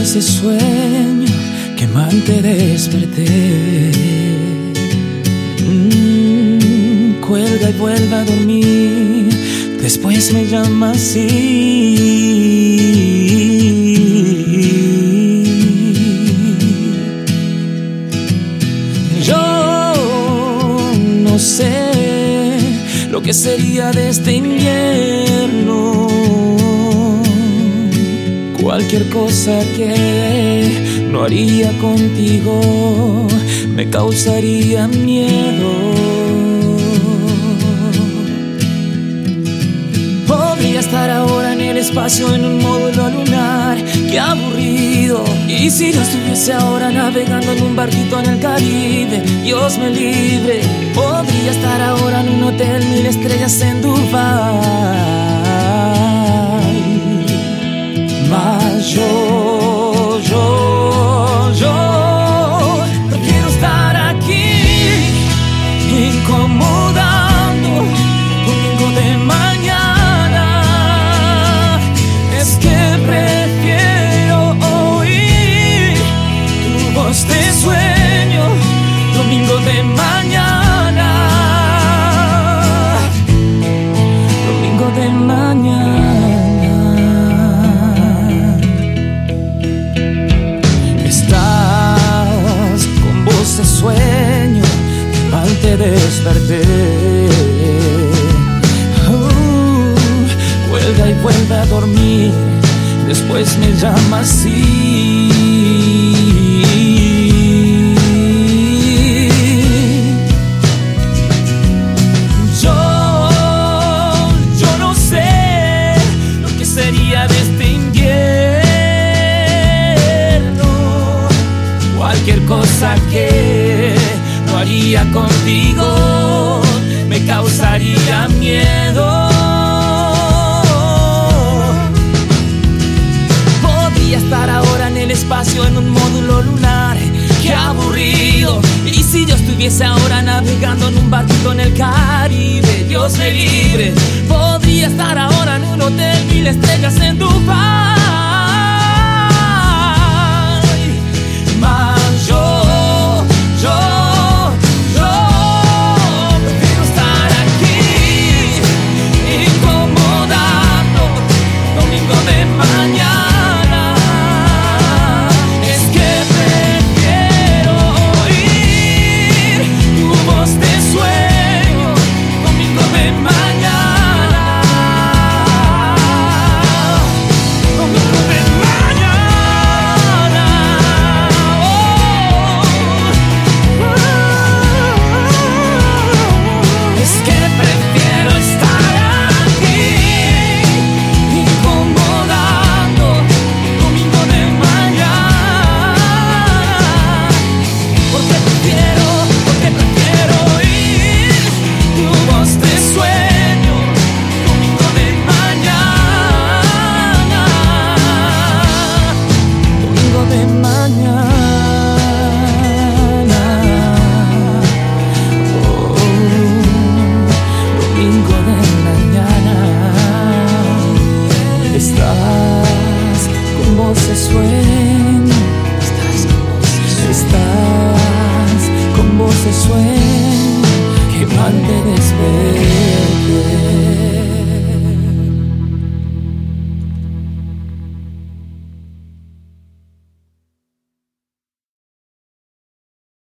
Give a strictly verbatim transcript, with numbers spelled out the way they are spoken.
ese sueño que mal te desperté. Mm, cuelga y vuelve a dormir, después me llama así. Yo no sé lo que sería de este invierno. Cualquier cosa que no haría contigo me causaría miedo. Podría estar ahora en el espacio en un módulo lunar, qué aburrido. Y si yo estuviese ahora navegando en un barquito en el Caribe, Dios me libre. Podría estar ahora en un hotel mil estrellas en Dubái. Mas yo, yo, yo prefiero estar aquí incomodando domingo de mañana. Es que prefiero oír tu voz de sueño domingo de mañana. Domingo de mañana. Ese sueño que mal te desperté. Uh, Vuelve y vuelve a dormir, después me llama así. Yo, yo no sé lo que sería de este invierno. Cualquier cosa que no haría contigo me causaría miedo. Podría estar ahora en el espacio en un módulo lunar, qué aburrido. Y si yo estuviese ahora navegando en un barquito en el Caribe, Dios me libre. Podría estar ahora en un hotel mil estrellas en Dubái.